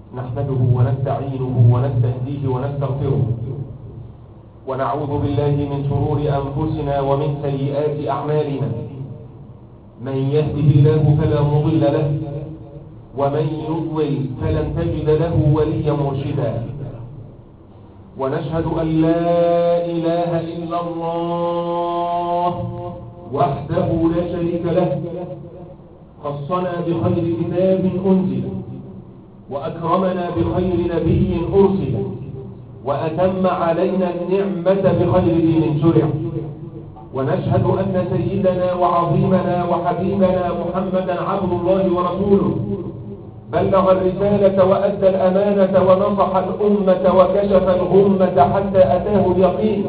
نحمده ونستعينه ونستهديه ونستغفره، ونعوذ بالله من شرور أنفسنا ومن سيئات أعمالنا. من يهده الله فلا مضل له، ومن يضلل فلن تجد له وليا مرشدا. ونشهد أن لا إله إلا الله وحده لا شريك له، خصنا بخير كتاب أنزل، وأكرمنا بخير نبي أرسل، وأتم علينا النعمة بخير دين شرع. ونشهد أن سيدنا وعظيمنا وحبيبنا محمدا عبد الله ورسوله، بلغ الرسالة وأدى الأمانة ونصح الأمة وكشف الغمة حتى أتاه اليقين،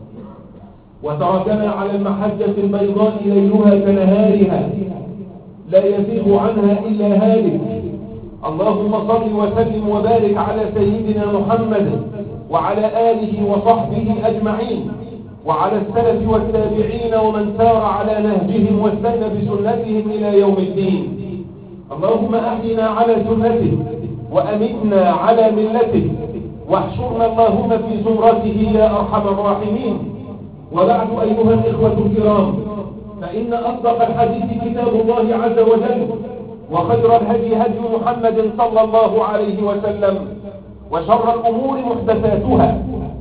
وتركنا على المحجة البيضاء ليلها كنهارها لا يزيغ عنها إلا هالك. اللهم صل وسلم وبارك على سيدنا محمد وعلى آله وصحبه أجمعين، وعلى السلف والتابعين ومن سار على نهجهم واستنى بسنتهم إلى يوم الدين. اللهم أحينا على سنته وأمتنا على ملته، واحشرنا اللهم في زمرته يا أرحم الراحمين. وبعد أيها الإخوة الكرام، فإن أصدق الحديث كتاب الله عز وجل، وخير الهدي هدي محمد صلى الله عليه وسلم، وشر الأمور محدثاتها،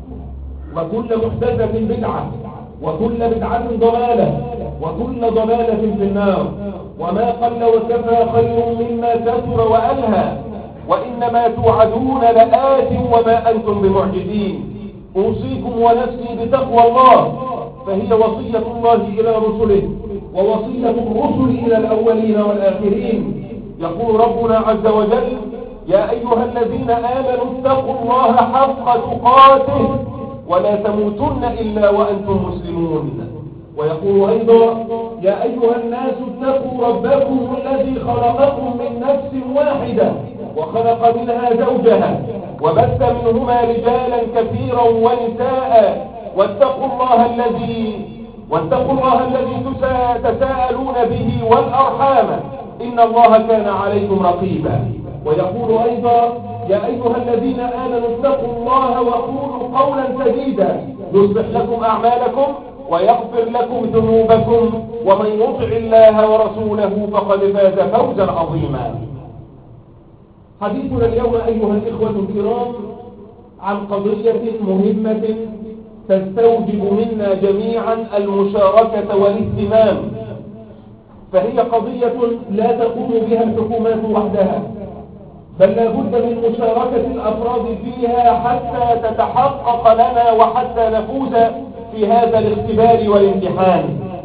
وكل محدثة بدعة، وكل بدعة ضلالة، وكل ضلالة في النار. وما قل وكفى خير مما كثر وألهى، وإنما توعدون لآت وما أنتم بمعجزين. أوصيكم ونفسي بتقوى الله، فهي وصية الله إلى رسله، ووصية الرسل إلى الأولين والآخرين. يقول ربنا عز وجل: يا أيها الذين آمنوا اتقوا الله حق تقاته ولا تموتن إلا وأنتم مسلمون. ويقول أيضا: يا أيها الناس اتقوا ربكم الذي خلقكم من نفس واحدة وخلق منها زوجها وبث منهما رجالا كثيرا ونساء، واتقوا الله الذي تساءلون به والأرحام إن الله كان عليكم رقيبا. ويقول أيضا: يا أيها الذين آمنوا اتقوا الله وقولوا قولا سديدا يصلح لكم أعمالكم ويغفر لكم ذنوبكم، ومن يطع الله ورسوله فقد فاز فوزا عظيما. حديثنا اليوم أيها الإخوة الكرام عن قضية مهمة تستوجب منا جميعا المشاركة والاهتمام، فهي قضية لا تقوم بها الحكومات وحدها، بل لا بد من مشاركة الأفراد فيها حتى تتحقق لنا وحتى نفوز في هذا الاختبار والامتحان.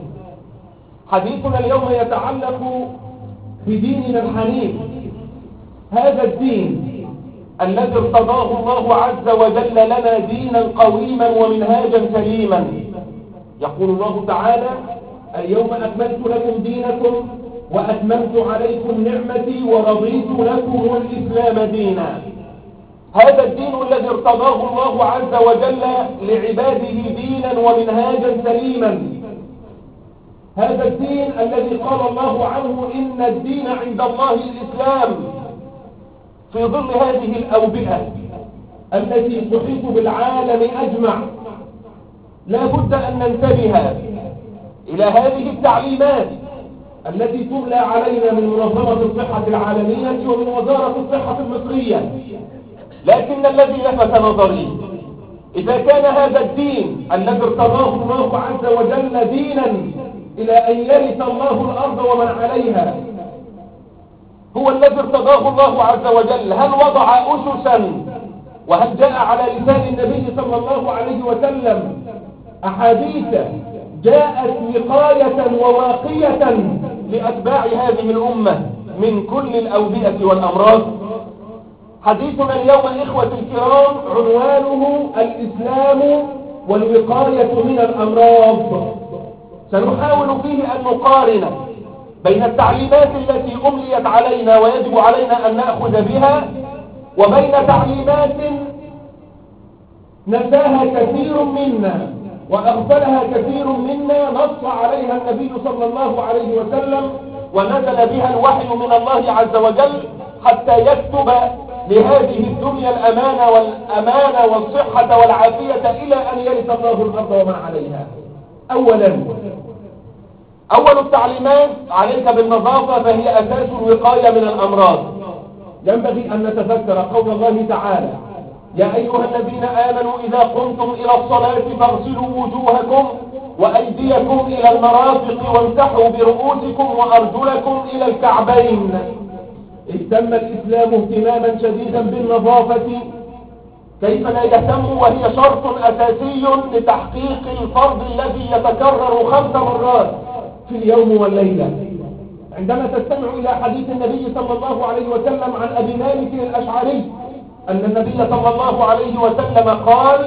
حديثنا اليوم يتعلق بديننا الحنيف، هذا الدين الذي ارتضاه الله عز وجل لنا دينا قويما ومنهاجا سليما. يقول الله تعالى: اليوم أكملت لكم دينكم وأتممت عليكم نعمتي ورضيت لكم الإسلام دينا. هذا الدين الذي ارتضاه الله عز وجل لعباده دينا ومنهاجا سليما، هذا الدين الذي قال الله عنه: إن الدين عند الله الإسلام. في ظل هذه الأوبئة التي تحيط بالعالم أجمع، لا بد أن ننتبه إلى هذه التعليمات التي تملى علينا من منظمة الصحة العالمية ومن وزارة الصحة المصرية. لكن الذي لفت نظري، إذا كان هذا الدين الذي ارتضاه الله عز وجل دينا إلى أن يرث الله الأرض ومن عليها، هو الذي ارتضاه الله عز وجل، هل وضع أسسا وهل جاء على لسان النبي صلى الله عليه وسلم أحاديث جاءت وقاية وواقية لأتباع هذه الأمة من كل الأوبئة والأمراض؟ حديثنا اليوم إخوة الكرام عنوانه: الإسلام والوقاية من الأمراض. سنحاول فيه أن نقارن بين التعليمات التي أمليت علينا ويجب علينا أن نأخذ بها، وبين تعليمات نساها كثير منا وأغفلها كثير منا نص عليها النبي صلى الله عليه وسلم ونزل بها الوحي من الله عز وجل حتى يكتب لهذه الدنيا الأمان والصحة والعافية إلى أن يرث الله الأرض ومن عليها. أول التعليمات عليك بالنظافة، فهي أساس الوقاية من الأمراض. ينبغي أن نتذكر قول الله تعالى: يا أيها الذين آمنوا إذا قمتم إلى الصلاة فاغسلوا وجوهكم وأيديكم إلى المرافق وامسحوا برؤوسكم وأرجلكم إلى الكعبين. اهتم الإسلام اهتماما شديدا بالنظافة، كيف لا يهتم وهي شرط أساسي لتحقيق الفرض الذي يتكرر 5 مرات في اليوم والليلة. عندما تستمع إلى حديث النبي صلى الله عليه وسلم عن أبي مالك الأشعري أن النبي صلى الله عليه وسلم قال: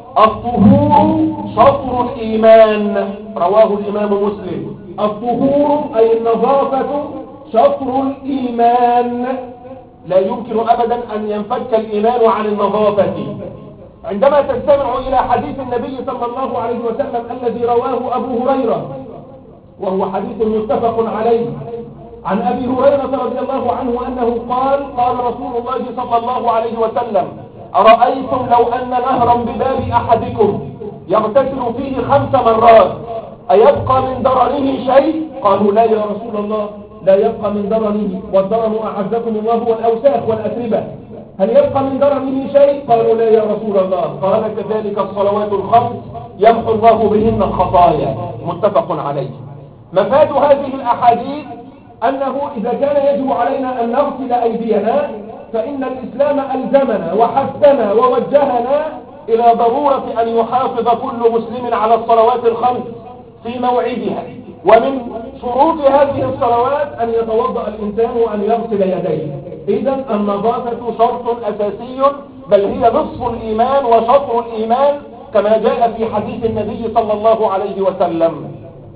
الطهور شطر الإيمان، رواه الإمام مسلم. الطهور أي النظافة شطر الإيمان، لا يمكن أبدا أن ينفك الإيمان عن النظافة. عندما تستمع إلى حديث النبي صلى الله عليه وسلم الذي رواه أبو هريرة، وهو حديث متفق عليه، عن أبي هريرة رضي الله عنه أنه قال: قال رسول الله صلى الله عليه وسلم: أرأيتم لو أن نهرا بباب أحدكم يغتسل فيه 5 مرات أيبقى من درنه شيء؟ قالوا: لا يا رسول الله، لا يبقى من درنه، والدرن أعزكم الله هو الأوساخ والأتربة، هل يبقى من درنه شيء؟ قالوا: لا يا رسول الله. قال: كذلك الصلوات ال5 يمحو الله بهن الخطايا. متفق عليه. مفاد هذه الأحاديث أنه إذا كان يجب علينا أن نغسل أيدينا، فإن الإسلام ألزمنا وحثنا ووجهنا إلى ضرورة أن يحافظ كل مسلم على الصلوات ال5 في موعدها. ومن شروط هذه الصلوات أن يتوضأ الإنسان وأن يغسل يديه. إذن النظافة شرط أساسي، بل هي نصف الإيمان وشطر الإيمان، كما جاء في حديث النبي صلى الله عليه وسلم.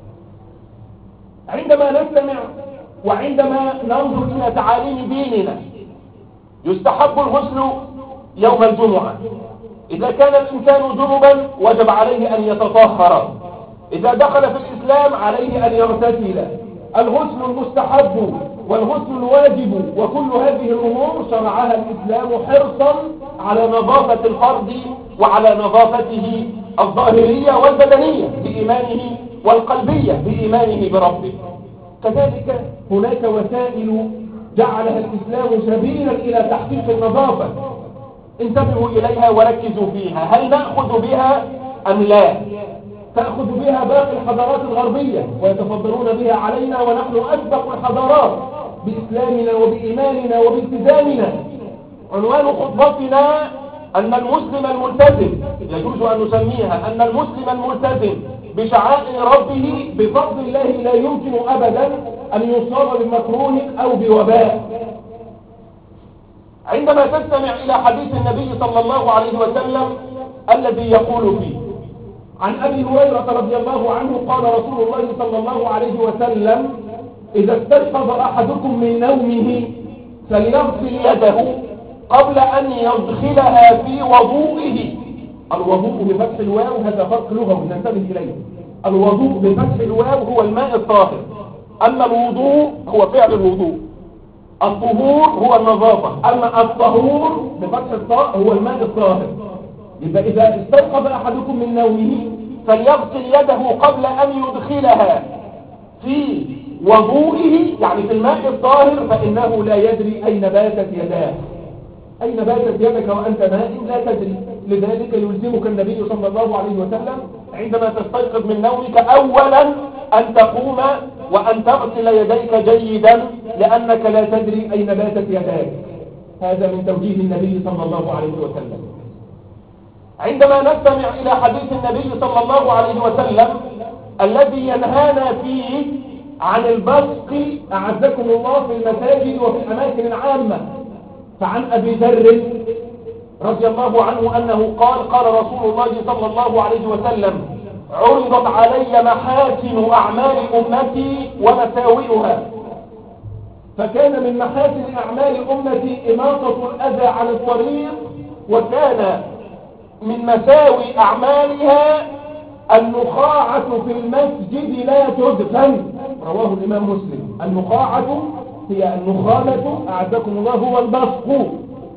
عندما نستمع وعندما ننظر إلى تعاليم ديننا، يستحب الغسل يوم الجمعة. إذا كان الإنسان جنبا وجب عليه أن يتطهر. إذا دخل في الإسلام عليه أن يغتسل. الغسل المستحب والغسل الواجب وكل هذه الأمور شرعها الإسلام حرصا على نظافة الفرد وعلى نظافته الظاهرية والبدنية بإيمانه والقلبية بإيمانه بربه. كذلك هناك وسائل جعلها الإسلام سبيلا إلى تحقيق النظافة، انتبهوا إليها وركزوا فيها. هل نأخذ بها أم لا؟ تأخذ بها باقي الحضارات الغربية ويتفضلون بها علينا، ونحن أسبق الحضارات بإسلامنا وبإيماننا وبالتزامنا. عنوان خطبتنا أن المسلم الملتزم، يجوز أن نسميها أن المسلم الملتزم بشعائر ربه بفضل الله لا يمكن أبدا أن يصاب بمكروه أو بوباء. عندما تستمع إلى حديث النبي صلى الله عليه وسلم الذي يقول فيه: عن أبي هريرة رضي الله عنه قال رسول الله صلى الله عليه وسلم: إذا استيقظ أحدكم من نومه فليغسل يده قبل أن يدخلها في وضوئه. الوضوء بفتح الواو هذا فرق لغوي ننتبه إليه. الوضوء بفتح الواو هو الماء الطاهر، أما الوضوء هو فعل الوضوء. الطهور هو النظافة، أما الطهور بفتح الطاء هو الماء الطاهر. يبقى إذا استيقظ أحدكم من نومه فليغسل يده قبل أن يدخلها في وضوئه، يعني في الماء الطاهر، فإنه لا يدري أين باتت يداه. أين باتت يدك وأنت نائم لا تدري. لذلك يلزمك النبي صلى الله عليه وسلم عندما تستيقظ من نومك أولا أن تقوم وأن تغسل يديك جيدا، لأنك لا تدري أين باتت يداك. هذا من توجيه النبي صلى الله عليه وسلم. عندما نستمع إلى حديث النبي صلى الله عليه وسلم الذي ينهانا فيه عن البصق أعزكم الله في المساجد وفي الأماكن العامة، فعن أبي ذر رضي الله عنه أنه قال: قال رسول الله صلى الله عليه وسلم: عرضت علي محاسن أعمال أمتي ومساوئها، فكان من محاسن أعمال أمتي إماطة الأذى عن الطريق، وكان من مساوي أعمالها النخاعة في المسجد لا تدفن. رواه الإمام مسلم. النخاعة هي النخامة أعزكم الله هو البصق،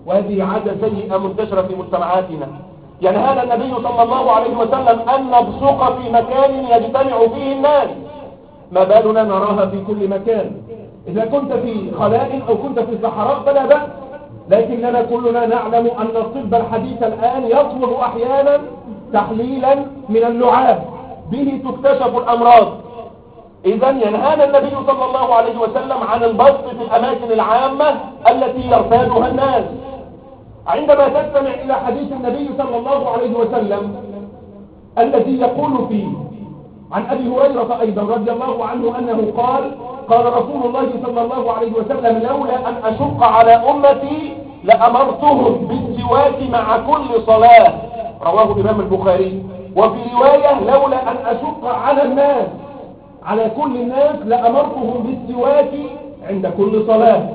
وهذه عادة سيئة منتشرة في مجتمعاتنا. ينهانا النبي صلى الله عليه وسلم أن نبصق في مكان يجتمع فيه الناس، ما بالنا نراها في كل مكان. إذا كنت في خلاء أو كنت في صحراء فلا بأس، لكننا كلنا نعلم أن الطب الحديث الآن يطلب أحيانا تحليلا من اللعاب به تكتشف الأمراض. إذا ينهانا النبي صلى الله عليه وسلم عن البسط في الأماكن العامة التي يرتادها الناس. عندما تستمع إلى حديث النبي صلى الله عليه وسلم الذي يقول فيه عن أبي هريرة أيضا رضي الله عنه أنه قال رسول الله صلى الله عليه وسلم: لولا أن أشق على أمتي لأمرتهم بالسواك مع كل صلاة، رواه الإمام البخاري. وفي رواية: لولا أن أشق على الناس، على كل الناس، لأمرتهم بالسواك عند كل صلاة.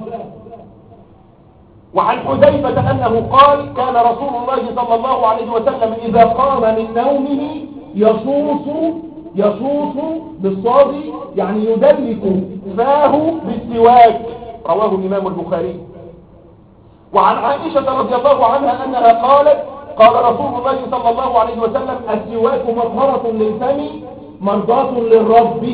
وعن حذيفة أنه قال: كان رسول الله صلى الله عليه وسلم إذا قام من نومه يصوص بالصاد، يعني يدلك فاه بالسواك، رواه الإمام البخاري. وعن عائشة رضي الله عنها أنها قالت: قال رسول الله صلى الله عليه وسلم: السواك مطهرة للفم مرضاة للرب،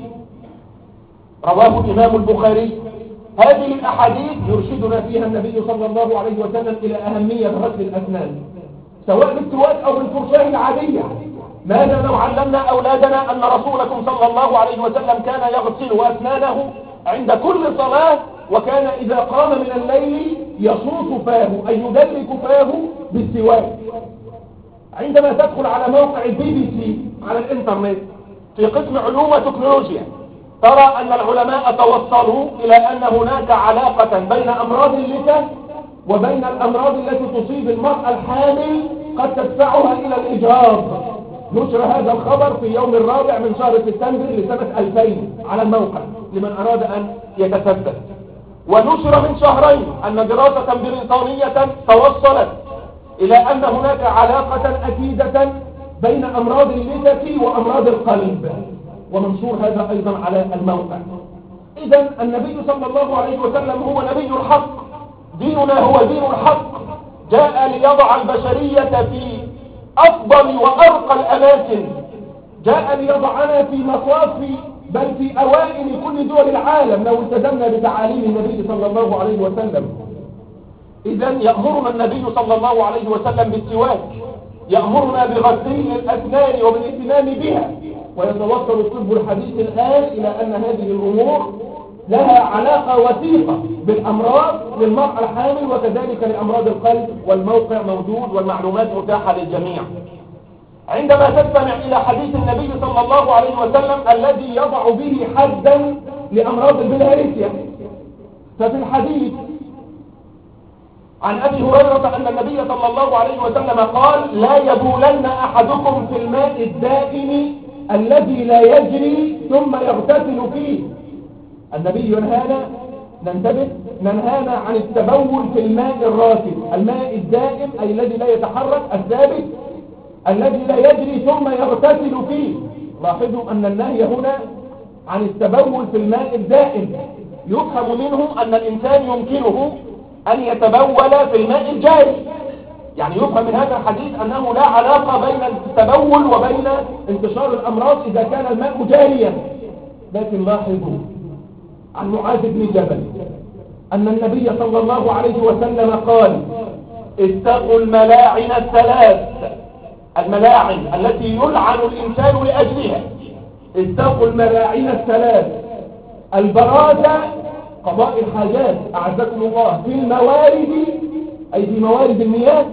رواه الإمام البخاري. هذه الأحاديث يرشدنا فيها النبي صلى الله عليه وسلم إلى أهمية غسل الأسنان، سواء بالسواك أو بالفرشاة العادية. ماذا لو علمنا أولادنا أن رسولكم صلى الله عليه وسلم كان يغسل أسنانه عند كل صلاة، وكان إذا قام من الليل يصوص فاه أي يدلك فاه بالسواك. عندما تدخل على موقع BBC على الإنترنت في قسم علوم وتكنولوجيا ترى أن العلماء توصلوا إلى أن هناك علاقة بين أمراض اللثة وبين الأمراض التي تصيب المرأة الحامل قد تدفعها إلى الإجهاض. نشر هذا الخبر في يوم 4 من شهر سبتمبر لسنة 2000 على الموقع لمن أراد أن يتثبت. ونشر من شهرين أن دراسة بريطانية توصلت إلى أن هناك علاقة أكيدة بين أمراض اللثة وأمراض القلب، ومنشور هذا أيضا على الموقع. إذن النبي صلى الله عليه وسلم هو نبي الحق، ديننا هو دين الحق، جاء ليضع البشرية في أفضل وأرقى الأماكن، جاء ليضعنا في مصاف بل في أوائل كل دول العالم لو التزمنا بتعاليم النبي صلى الله عليه وسلم. إذن يأمرنا النبي صلى الله عليه وسلم بالسواك، يأمرنا بغسيل الأسنان وبالاهتمام بها. ويتوصل الطب الحديث الآن إلى أن هذه الأمور لها علاقة وثيقة بالأمراض للمرأة الحامل وكذلك لأمراض القلب، والموقع موجود والمعلومات متاحة للجميع. عندما تستمع إلى حديث النبي صلى الله عليه وسلم الذي يضع به حدا لأمراض البلهارسيا، ففي الحديث عن أبي هريرة أن النبي صلى الله عليه وسلم قال: لا يبولن أحدكم في الماء الدائم الذي لا يجري ثم يغتسل فيه. النبي ينهانا، ننتبه، ننهانا عن التبول في الماء الراكد، الماء الدائم أي الذي لا يتحرك، الثابت الذي لا يجري ثم يغتسل فيه. لاحظوا أن النهي هنا عن التبول في الماء الدائم، يفهم منه أن الإنسان يمكنه أن يتبول في الماء الجاري، يعني يفهم من هذا الحديث أنه لا علاقة بين التبول وبين انتشار الأمراض إذا كان الماء جاريا. لكن لاحظوا عن معاذ بن جبل أن النبي صلى الله عليه وسلم قال: اتقوا الملاعن الثلاث، الملاعن التي يلعن الإنسان لأجلها، اتقوا الملاعن الثلاث: البرازة قضاء الحاجات أعزكم الله في الموارد أي في موارد المياه،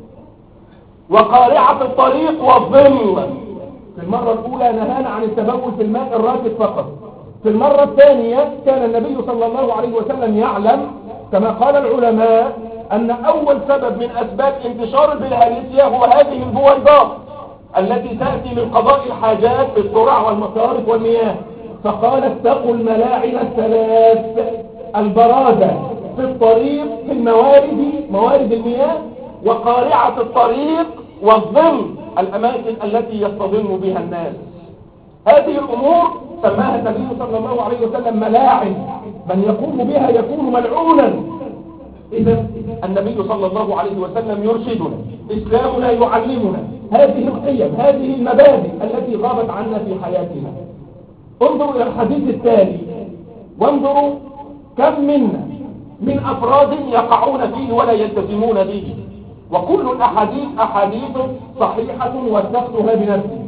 وقارعة الطريق والظل. في المرة الأولى نهانا عن التبول في الماء الراكد فقط. في المرة الثانية كان النبي صلى الله عليه وسلم يعلم كما قال العلماء أن أول سبب من أسباب انتشار البلهارسيا هو هذه البويضات التي تأتي من قضاء الحاجات في الترع والمصارف والمياه. فقال: اتقوا الملاعن الثلاث: البرازة في الطريق في موارد المياه، وقارعة الطريق، والظل الأماكن التي يصطدم بها الناس. هذه الأمور سماها النبي صلى الله عليه وسلم ملاعن، من يقوم بها يكون ملعونا. إذا النبي صلى الله عليه وسلم يرشدنا، إسلامنا يعلمنا هذه القيم، هذه المبادئ التي غابت عنا في حياتنا. انظروا إلى الحديث التالي وانظروا كم منا من أفراد يقعون فيه ولا يلتزمون به، وكل الأحاديث أحاديث صحيحة وثقتها بنفسي.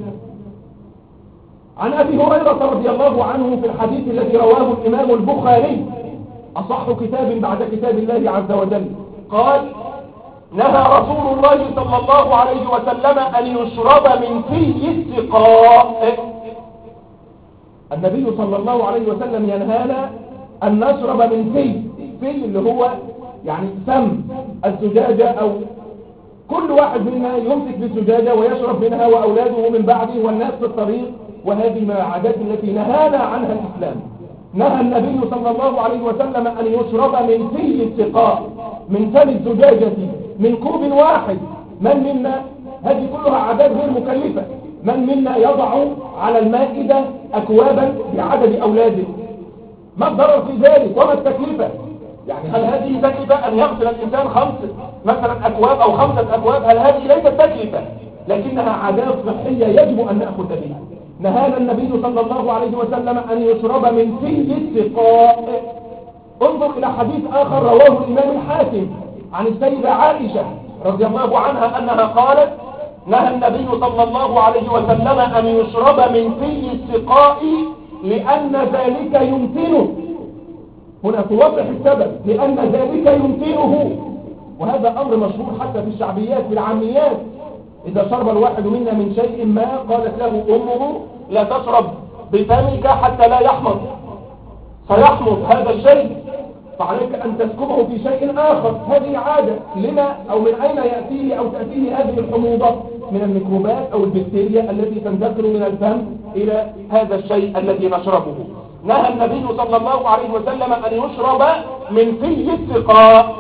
عن أبي هريرة رضي الله عنه في الحديث الذي رواه الإمام البخاري أصح كتاب بعد كتاب الله عز وجل، قال: نهى رسول الله صلى الله عليه وسلم أن يشرب من في السقاء. النبي صلى الله عليه وسلم ينهانا أن نشرب من في اللي هو يعني فم الزجاجة، أو كل واحد منا يمسك بالزجاجة ويشرب منها وأولاده من بعده والناس في الطريق، وهذه من العادات التي نهانا عنها الإسلام. نهى النبي صلى الله عليه وسلم أن يشرب من في السقاء، من فم الزجاجة، من كوب واحد. من منا، هذه كلها عادات غير مكلفة، من منا يضع على المائدة أكوابا بعدد أولاده؟ ما الضرر في ذلك وما التكلفة؟ يعني هل هذه تكلفة أن يغسل الإنسان مثلا أكواب أو 5 أكواب؟ هل هذه ليست تكلفة، لكنها عادات صحية يجب أن نأخذ بها. نهانا النبي صلى الله عليه وسلم أن يشرب من في السقاء. انظر إلى حديث آخر رواه الإمام الحاكم عن السيدة عائشة رضي الله عنها أنها قالت: نهى النبي صلى الله عليه وسلم أن يشرب من في السقاء لأن ذلك يمتنه. هنا توضح السبب، لأن ذلك يمتنه، وهذا أمر مشهور حتى في الشعبيات في العاميات. إذا شرب الواحد منا من شيء ما قالت له أمه: لا تشرب بفمك حتى لا يحمض، سيحمض هذا الشيء، فعليك أن تسكبه في شيء آخر. هذه عادة لما أو من أين يأتيه أو تأتيه هذه الحموضة؟ من الميكروبات أو البكتيريا التي تنتقل من الفم إلى هذا الشيء الذي نشربه. نهى النبي صلى الله عليه وسلم أن يشرب من في السقاء.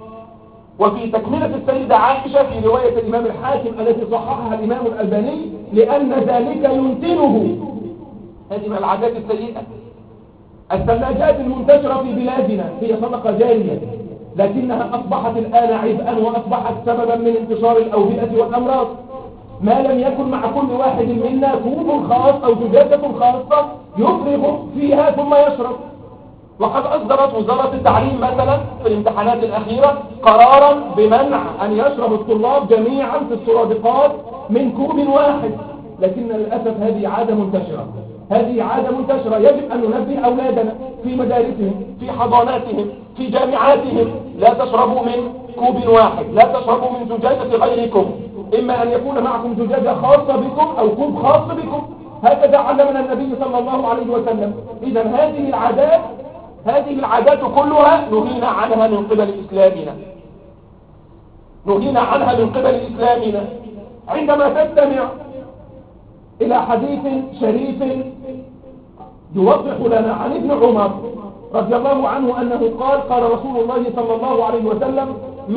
وفي تكملة السيدة عائشة في رواية الإمام الحاكم التي صححها الإمام الألباني: لأن ذلك يمتنه. هذه من العادات السيئة. الثلاجات المنتشرة في بلادنا هي صدقة جارية، لكنها أصبحت الآن عبئا وأصبحت سببا من انتشار الأوبئة والأمراض. ما لم يكن مع كل واحد منا كوب خاص أو زجاجة خاصة يفرغ فيها ثم يشرب. وقد أصدرت وزارة التعليم مثلا في الامتحانات الأخيرة قرارا بمنع أن يشرب الطلاب جميعا في السرادقات من كوب واحد، لكن للأسف هذه عادة منتشرة. هذه عادة منتشرة. يجب أن ننبه أولادنا في مدارسهم، في حضاناتهم، في جامعاتهم: لا تشربوا من كوب واحد، لا تشربوا من زجاجة غيركم، إما أن يكون معكم زجاجة خاصة بكم أو كوب خاص بكم. هكذا علمنا النبي صلى الله عليه وسلم. إذا هذه العادات كلها نهينا عنها من قبل إسلامنا، نهينا عنها من قبل إسلامنا. عندما تستمع إلى حديث شريف يوضح لنا عن ابن عمر رضي الله عنه أنه قال رسول الله صلى الله عليه وسلم: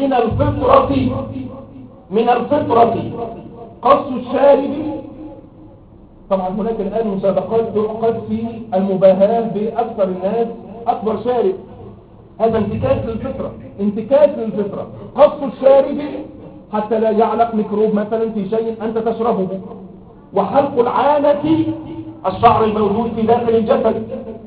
من الفطرة قص الشارب. طبعا هناك الآن مسابقات تعقد في المباهاة بأكثر الناس أكبر شارب. هذا انتكاس للفطرة. قص الشارب حتى لا يعلق ميكروب مثلا في شيء أنت تشربه. وحلق العانة، الشعر الموجود في داخل الجسد.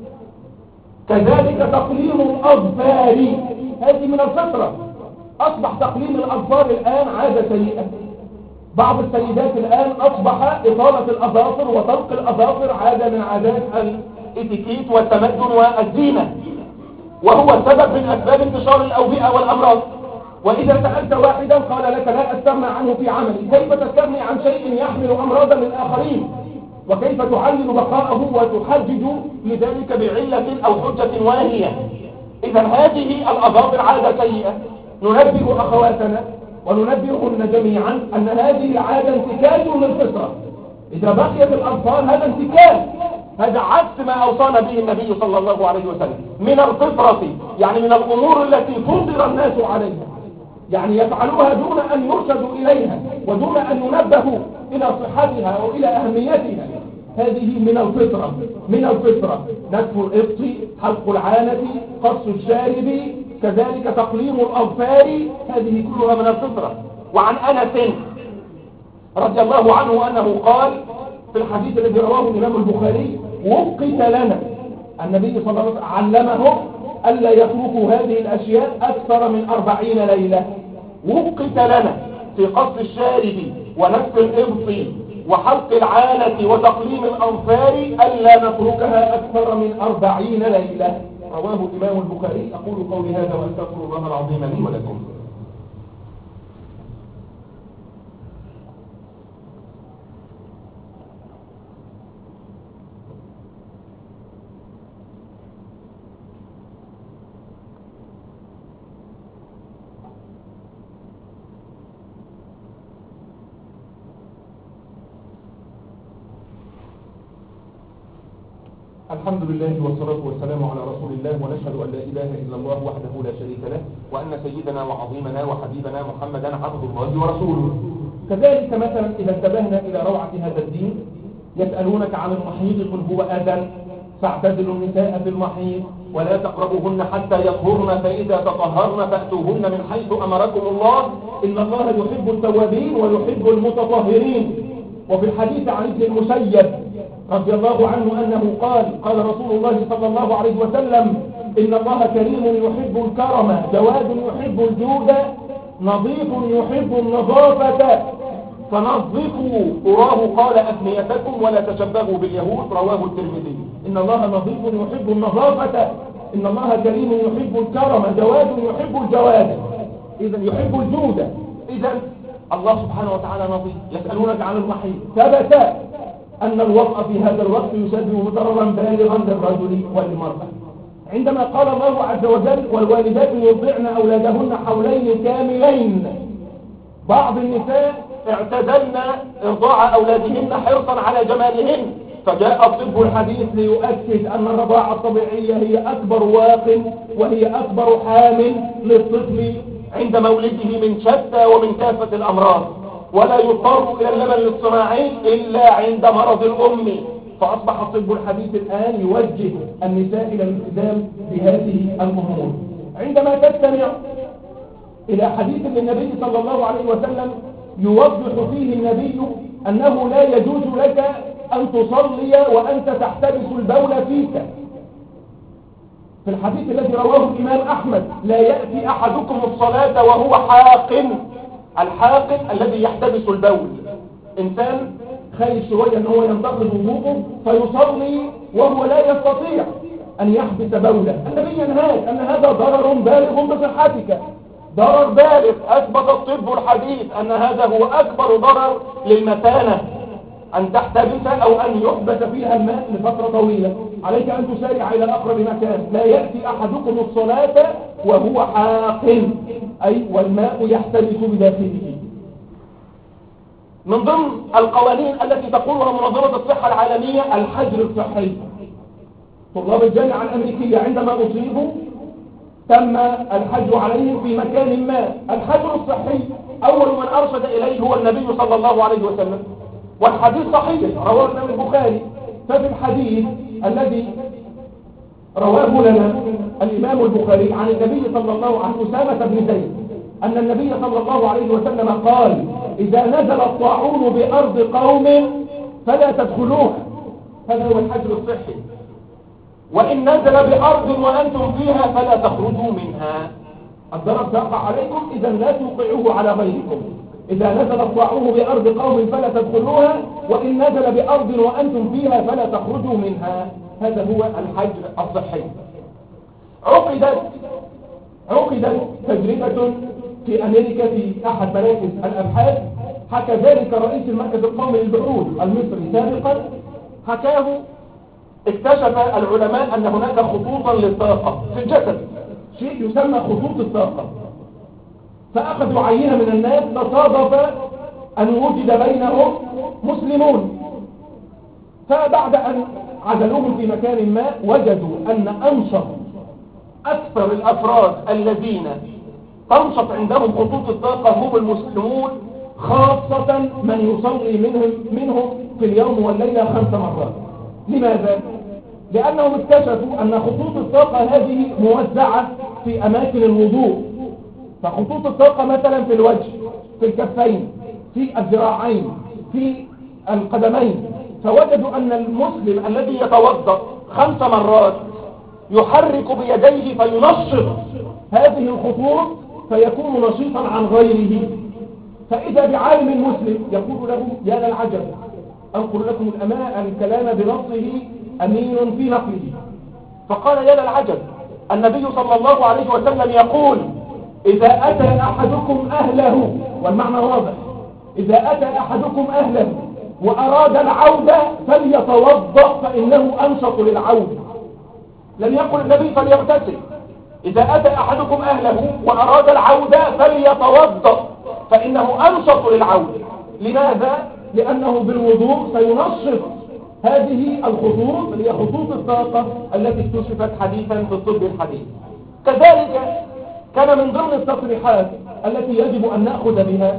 كذلك تقليم الأظفار، هذه من الفطرة. أصبح تقليم الأظفار الآن عادة سيئة. بعض السيدات الآن أصبح إطالة الأظافر وطلق الأظافر عادة من عادات الإتيكيت والتمدن والزينة، وهو سبب من أسباب انتشار الأوبئة والأمراض. وإذا سألت واحدا قال لك: لا أستغنى عنه في عملي. كيف تستغني عن شيء يحمل أمراضا للآخرين؟ وكيف تعلل بقاءه وتحجج لذلك بعلة أو حجة واهية؟ إذا هذه الأظافر عادة سيئة. ننبه أخواتنا وننبههن جميعا أن هذه العادة انتكاس للفطرة. إذا بقيت الأظفار هذا انتكاس، هذا عكس ما أوصانا به النبي صلى الله عليه وسلم. من الفطرة يعني من الأمور التي فطر الناس عليها، يعني يفعلوها دون أن يرشدوا إليها ودون أن ينبهوا إلى صحتها أو إلى أهميتها. هذه من الفطرة. نتف الإبط، حلق العانة، قص الشارب، كذلك تقليم الأظفار، هذه كلها من الفطرة. وعن أنس رضي الله عنه أنه قال في الحديث الذي رواه الإمام البخاري: وقت لنا، النبي صلى الله عليه وسلم علمهم ألا يتركوا هذه الأشياء أكثر من 40 ليلة. وقت لنا في قص الشارب ونفس الإبط وحلق العانة وتقليم الأظفار ألا نتركها أكثر من 40 ليلة. رواه الإمام البخاري. أقول قولي هذا وأستغفر الله العظيم لي ولكم. الحمد لله والصلاة والسلام على رسول الله، ونشهد أن لا إله إلا الله وحده لا شريك له، وأن سيدنا وعظيمنا وحبيبنا محمدا عبد الله ورسوله. كذلك مثلا إذا انتبهنا إلى روعة هذا الدين، يسألونك عن المحيض قل هو أذى فاعتزلوا النساء في المحيض ولا تقربوهن حتى يطهرن فإذا تطهرن فأتوهن من حيث أمركم الله إن الله يحب التوابين ويحب المتطهرين. وفي الحديث عن ابن المسيب رضي الله عنه أنه قال رسول الله صلى الله عليه وسلم: إن الله كريم يحب الكرم، جواد يحب الجود، نظيف يحب النظافة، فنظفوا أراه قال أثنيتكم ولا تشبهوا باليهود. رواه الترمذي. إن الله نظيف يحب النظافة، إن الله كريم يحب الكرم، جواد يحب الجواد، إذا يحب الجود. إذا الله سبحانه وتعالى نظيف. يسألونك عن المحيض، ثبت أن الوضع في هذا الوقت يسبب ضررا بالغا للرجل والمرأة. عندما قال الله عز وجل: والوالدات يرضعن أولادهن حولين كاملين، بعض النساء اعتزلن إرضاع أولادهن حرصا على جمالهن، فجاء الطب الحديث ليؤكد أن الرضاعة الطبيعية هي أكبر واق وهي أكبر حامل للطفل عند مولده من شتى ومن كافة الأمراض، ولا يضطر إلى اللبن الاصطناعي إلا عند مرض الأم. فأصبح الطب الحديث الآن يوجه النساء إلى الالتزام بهذه الأمور. عندما تستمع إلى حديث للنبي صلى الله عليه وسلم يوضح فيه النبي أنه لا يجوز لك أن تصلي وأنت تحتبس البول فيك، في الحديث الذي رواه الإمام أحمد: لا يأتي أحدكم الصلاة وهو حاقن. الحاقن الذي يحتبس البول، إنسان خايف شوية أنه ينتقض وضوءه فيصلي وهو لا يستطيع أن يحبس بوله. النبي ينهاك أن هذا ضرر بالغ بصحتك، ضرر بالغ. أثبت الطب الحديث أن هذا هو أكبر ضرر للمثانة، أن تحتبس أو أن يحبس فيها الماء لفترة طويلة. عليك أن تسارع إلى أقرب مكان. لا يأتي أحدكم الصلاة وهو حاقن، أي والماء يحتبس بداخله. من ضمن القوانين التي تقولها منظمة الصحة العالمية الحجر الصحي. طلاب الجامعة الأمريكية عندما أصيبوا تم الحجر عليهم في مكان ما. الحجر الصحي أول من أرشد إليه هو النبي صلى الله عليه وسلم، والحديث صحيح رواه الإمام البخاري. ففي الحديث الذي رواه لنا الإمام البخاري عن النبي صلى الله عليه وسلم أسامة بن زيد أن النبي صلى الله عليه وسلم قال: إذا نزل الطاعون بأرض قوم فلا تدخلوها. هذا هو الحجر الصحي. وإن نزل بأرض وأنتم فيها فلا تخرجوا منها. الضرر تقع عليكم، إذا لا توقعوه على غيركم. إذا نزل الطاعون بأرض قوم فلا تدخلوها، وإن نزل بأرض وأنتم فيها فلا تخرجوا منها. هذا هو الحجر الصحي. عقدت تجربة في أمريكا في أحد مراكز الأبحاث، حكى ذلك رئيس المركز القومي للبحوث المصري سابقا. حكاه: اكتشف العلماء أن هناك خطوطا للطاقة في الجسد، شيء يسمى خطوط الطاقة. فأخذوا عينة من الناس، تصادف أن وجد بينهم مسلمون، فبعد أن عزلوهم في مكان ما وجدوا أن أنشط أكثر الأفراد الذين تنشط عندهم خطوط الطاقة هم المسلمون، خاصة من يصلي منهم في اليوم والليلة 5 مرات. لماذا؟ لأنهم اكتشفوا أن خطوط الطاقة هذه موزعة في أماكن الوضوء، فخطوط الطاقة مثلا في الوجه، في الكفين، في الذراعين، في القدمين، فوجدوا أن المسلم الذي يتوضأ 5 مرات يحرك بيديه فينشط هذه الخطوط فيكون نشيطا عن غيره. فإذا بعالم مسلم يقول له يا للعجب، أنقل لكم الكلام بنصه أمين في نقله، فقال يا للعجب، النبي صلى الله عليه وسلم يقول إذا أتى أحدكم أهله، والمعنى واضح، إذا أتى أحدكم أهله وأراد العودة فليتوضأ فإنه أنشط للعودة. لم يقل النبي فليغتسل، إذا أتى أحدكم أهله وأراد العودة فليتوضأ فإنه أنشط للعودة. لماذا؟ لأنه بالوضوء سينشط هذه الخطوط اللي هي خطوط الطاقة التي اكتشفت حديثا في الطب الحديث. كذلك كان من ضمن التصريحات التي يجب أن نأخذ بها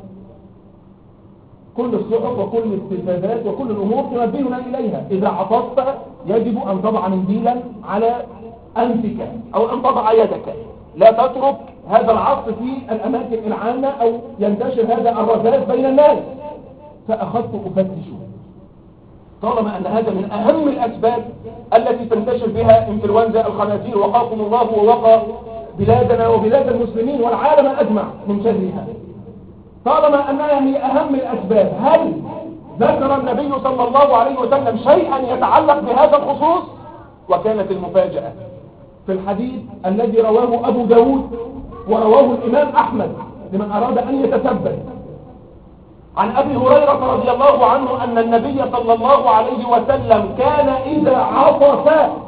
كل الصحف وكل الاستفادات وكل الأمور تنبهنا إليها، إذا عطست يجب أن تضع منديلا على أنفك أو أن تضع يدك، لا تترك هذا العطس في الأماكن العامة أو ينتشر هذا الرذاذ بين الناس. فأخذت أفتش، طالما أن هذا من أهم الأسباب التي تنتشر بها انفلونزا الخنازير، وقاكم الله ووقى بلادنا وبلاد المسلمين والعالم أجمع من شرها، طالما أنها هي أهم الأسباب، هل ذكر النبي صلى الله عليه وسلم شيئا يتعلق بهذا الخصوص؟ وكانت المفاجأة في الحديث الذي رواه أبو داود ورواه الإمام أحمد لمن أراد أن يتثبت، عن أبي هريرة رضي الله عنه أن النبي صلى الله عليه وسلم كان إذا عطس،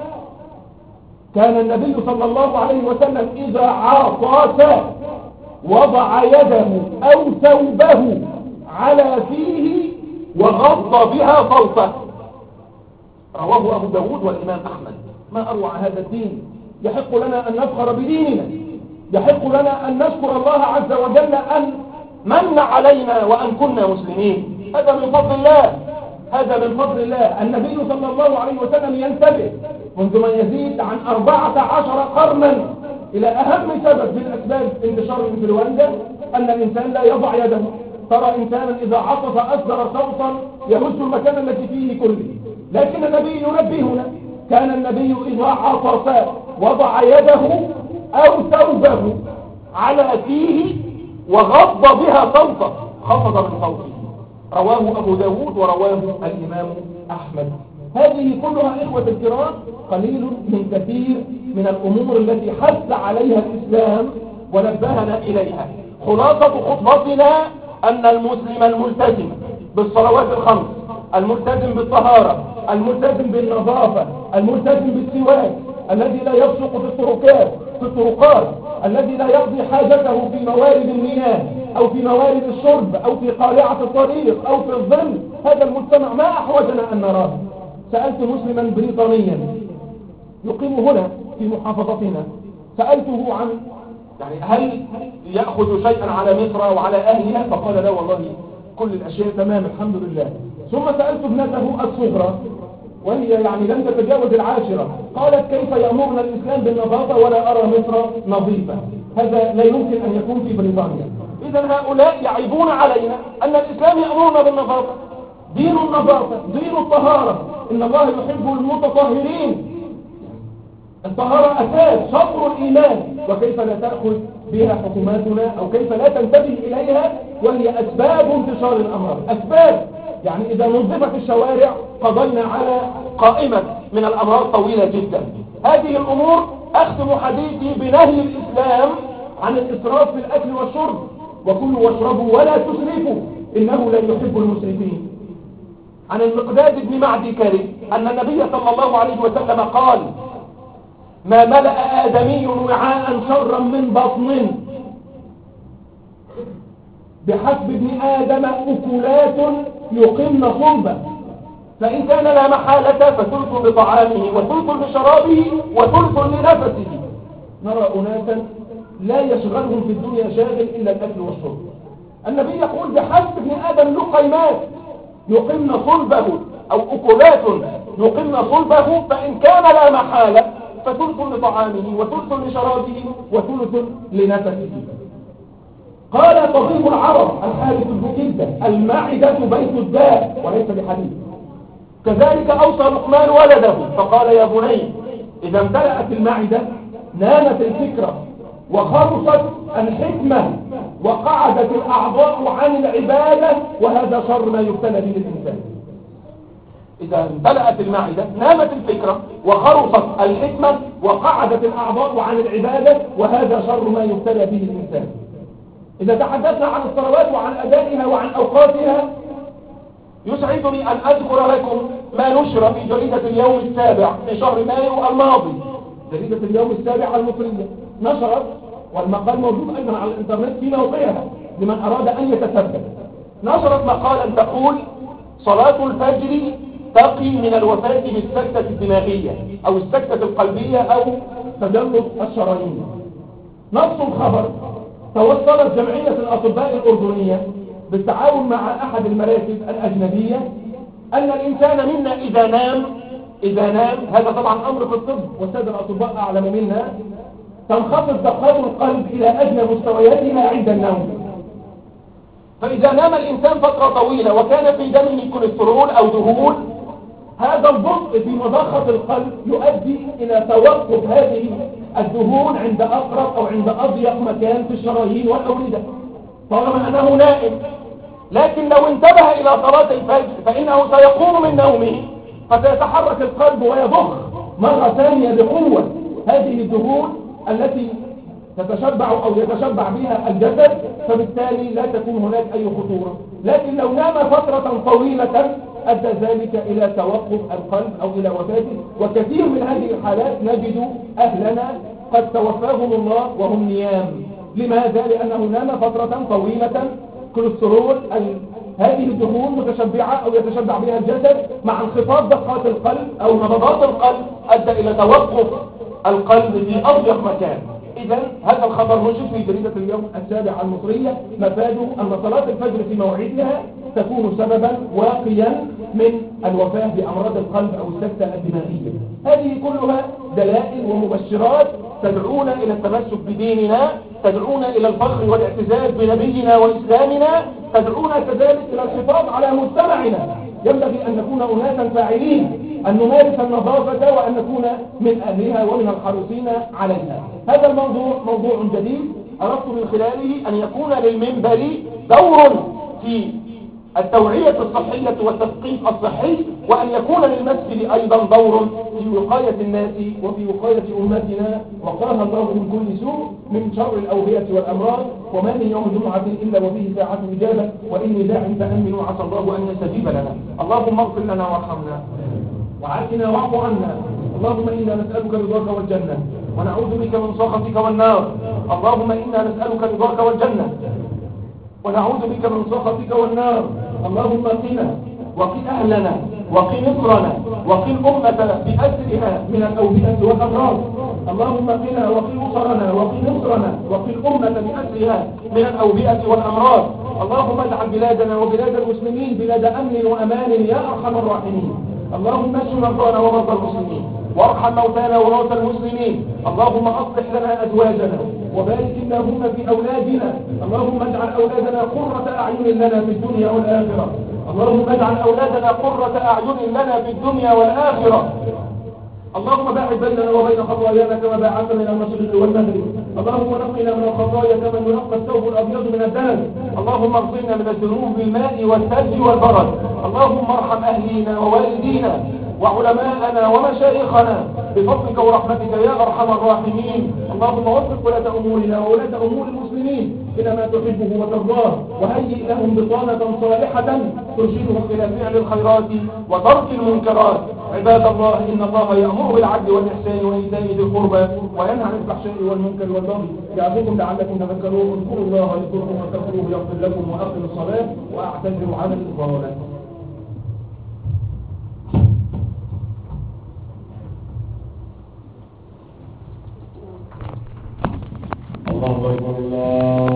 كان النبي صلى الله عليه وسلم إذا عطس وضع يده أو ثوبه على فيه وغض بها صوته. رواه أبو داود والإمام أحمد. ما أروع هذا الدين! يحق لنا أن نفخر بديننا، يحق لنا أن نشكر الله عز وجل أن من علينا وأن كنا مسلمين. هذا من فضل الله، هذا من فضل الله. النبي صلى الله عليه وسلم ينتبه منذ ما يزيد عن 14 قرنا إلى أهم سبب من أسباب انتشار الانفلونزا، أن الإنسان لا يضع يده. ترى إنسانا إذا عطس أصدر صوتا يهز المكان الذي فيه كله، لكن النبي ينبهنا، كان النبي إذا عطس وضع يده أو ثوبه على فيه وغض بها صوته، خفض من صوته. رواه أبو داود ورواه الإمام أحمد. هذه كلها إخوة الكرام قليل من كثير من الأمور التي حث عليها الإسلام ونبهنا إليها. خلاصة خطبتنا أن المسلم الملتزم بالصلوات الخمس، الملتزم بالطهارة، الملتزم بالنظافة، الملتزم بالسواك، الذي لا يبصق في الطرقات، الذي لا يقضي حاجته في موارد المياه أو في موارد الشرب أو في قارعة الطريق أو في الظل، هذا المجتمع ما أحوجنا أن نراه. سألت مسلما بريطانيا يقيم هنا في محافظتنا، سألته عن هل يأخذ شيئا على مصر وعلى أهلها، فقال لا والله كل الأشياء تمام الحمد لله. ثم سألت ابنته الصغرى وهي لم تتجاوز 10، قالت كيف يأمرنا الإسلام بالنظافة ولا أرى مصر نظيفة؟ هذا لا يمكن أن يكون في بريطانيا. إذا هؤلاء يعيبون علينا أن الإسلام يأمرنا بالنظافة. دين النظافة، دين الطهارة، إن الله يحب المتطهرين. الطهارة أساس شطر الإيمان، وكيف لا تأخذ بها حكوماتنا أو كيف لا تنتبه إليها وهي أسباب انتشار الأمراض. أسباب إذا نظفت الشوارع قضينا على قائمة من الأمراض طويلة جدا. هذه الأمور أختم حديثي بنهي الإسلام عن الإسراف في الأكل والشرب، وكلوا واشربوا ولا تسرفوا إنه لا يحب المسرفين. عن المقداد بن معدي كرب أن النبي صلى الله عليه وسلم قال: ما ملأ آدمي وعاء شرا من بطن، بحسب ابن آدم أكلات يقمن صلبا، فإن كان لا محالة فثلث لطعامه وثلث لشرابه وثلث لنفسه. نرى أناسا لا يشغلهم في الدنيا شاغل إلا الأكل والشرب. النبي يقول بحسب ابن آدم لقيمات يقمن صلبه أو أكلات يقمن صلبه، فإن كان لا محالة فثلث لطعامه وثلث لشرابه وثلث لنفسه. قال طبيب العرب الحارث بن كلدة: المعدة بيت الداء وليس بحديث. كذلك أوصى لقمان ولده فقال: يا بني إذا امتلأت المعدة نامت الفكرة وخلصت الحكمة وقعدت الأعضاء عن العبادة، وهذا شر ما يبتلى به الإنسان. إذا امتلأت المعدة نامت الفكرة وخلصت الحكمة وقعدت الأعضاء عن العبادة، وهذا شر ما يبتلى به الإنسان. إذا تحدثنا عن الصلوات وعن أدائها وعن أوقاتها، يسعدني أن أذكر لكم ما نشر في جريدة اليوم السابع في شهر مايو الماضي. جريدة اليوم السابع المصرية نشرت، والمقال موجود أيضا على الإنترنت في موقعها لمن أراد أن يتثبت، نشرت مقالا تقول: صلاة الفجر تقي من الوفاة بالسكتة الدماغية أو السكتة القلبية أو تجلط الشرايين. نص الخبر: توصلت جمعية الأطباء الأردنية بالتعاون مع أحد المراكز الأجنبية أن الإنسان منا إذا نام، هذا طبعا أمر في الطب والسادة الأطباء أعلم منا، تنخفض دقات القلب إلى أدنى مستوياتها عند النوم. فإذا نام الإنسان فترة طويلة وكان في دمه كوليسترول أو دهون، هذا البطء في مضخة القلب يؤدي إلى توقف هذه الدهون عند أقرب أو عند أضيق مكان في الشرايين والأوردة طالما أنه نائم. لكن لو انتبه إلى صلاة الفجر فإنه سيقوم من نومه فسيتحرك القلب ويضخ مرة ثانية بقوة هذه الدهون التي تتشبع أو يتشبع بها الجسد، فبالتالي لا تكون هناك أي خطورة. لكن لو نام فترة طويلة أدى ذلك إلى توقف القلب أو إلى وفاته، وكثير من هذه الحالات نجد أهلنا قد توفاهم الله وهم نيام. لماذا؟ لأنه نام فترة طويلة، كوليسترول هذه الدهون متشبعة أو يتشبع بها الجسد مع انخفاض دقات القلب أو نبضات القلب أدى إلى توقف القلب في أضيق مكان. إذا هذا الخبر نشر في جريدة اليوم السابع المصرية، مفاده أن صلاة الفجر في موعدها تكون سببا واقيا من الوفاة بأمراض القلب أو السكتة الدماغية. هذه كلها دلائل ومبشرات تدعونا إلى التمسك بديننا، تدعونا إلى الفخر والاعتزاز بنبينا وإسلامنا، تدعونا كذلك إلى الحفاظ على مجتمعنا. ينبغي أن نكون أناسا فاعلين، أن نمارس النظافة وأن نكون من أهلها ومن الحريصين عليها. هذا الموضوع موضوع جديد أردت من خلاله أن يكون للمنبر دور في التوعية الصحية والتثقيف الصحي، وأن يكون للمسجد أيضا دور في وقاية الناس وفي وقاية أمتنا، وقاها الله من كل سوء من شر الأوبئة والأمراض. وما من يوم جمعة إلا وفيه ساعة إجابة، وإني داع فأمنوا عسى الله أن يستجيب لنا. اللهم اغفر لنا وارحمنا وعافنا واعف عنا. اللهم إنا نسألك رضاك والجنة ونعوذ بك من سخطك والنار. اللهم إنا نسألك رضاك والجنة ونعوذ بك من سخطك والنار. اللهم قنا وقِ أهلنا وقِ مصرنا وقِ الأمة بأسرها من الأوبئة والأمراض. اللهم قنا وقِ أسرنا وقِ مصرنا وقِ الأمة بأسرها من الأوبئة والأمراض. اللهم اجعل بلادنا وبلاد المسلمين بلاد أمن وأمان يا أرحم الراحمين. اللهم اشف مرضانا ومرضى المسلمين وارحم موتانا وموتى المسلمين. اللهم أصلح لنا أزواجنا وبارك اللهم في أولادنا. اللهم اجعل أولادنا قرة أعين لنا في الدنيا والآخرة. اللهم اجعل أولادنا قرة أعين لنا في الدنيا والآخرة. اللهم باعد بيننا وبين خطايانا كما باعدت من المشرق والمغرب. اللهم نقنا من الخطايا كما ينقى الثوب الأبيض من الدنس. اللهم اغسلنا من الذنوب بالماء والثلج والبرد. اللهم ارحم أهلينا ووالدينا وعلماءنا ومشايخنا بفضلك ورحمتك يا أرحم الراحمين. اللهم وفق ولاة أمورنا وولاة أمور المسلمين إلى ما تحبه وترضاه، وهيئ لهم بطانة صالحة ترشدهم إلى فعل الخيرات وترك المنكرات. عباد الله، إن الله يأمر بالعدل والإحسان وإيتاء ذي القربى وينهى عن الفحشاء والمنكر والبغي يعظكم لعلكم تذكرون. اذكروا الله يذكركم واستغفروه يغفر لكم، وأقيموا الصلاة وأعتذروا عن الإطالة. الله أكبر الله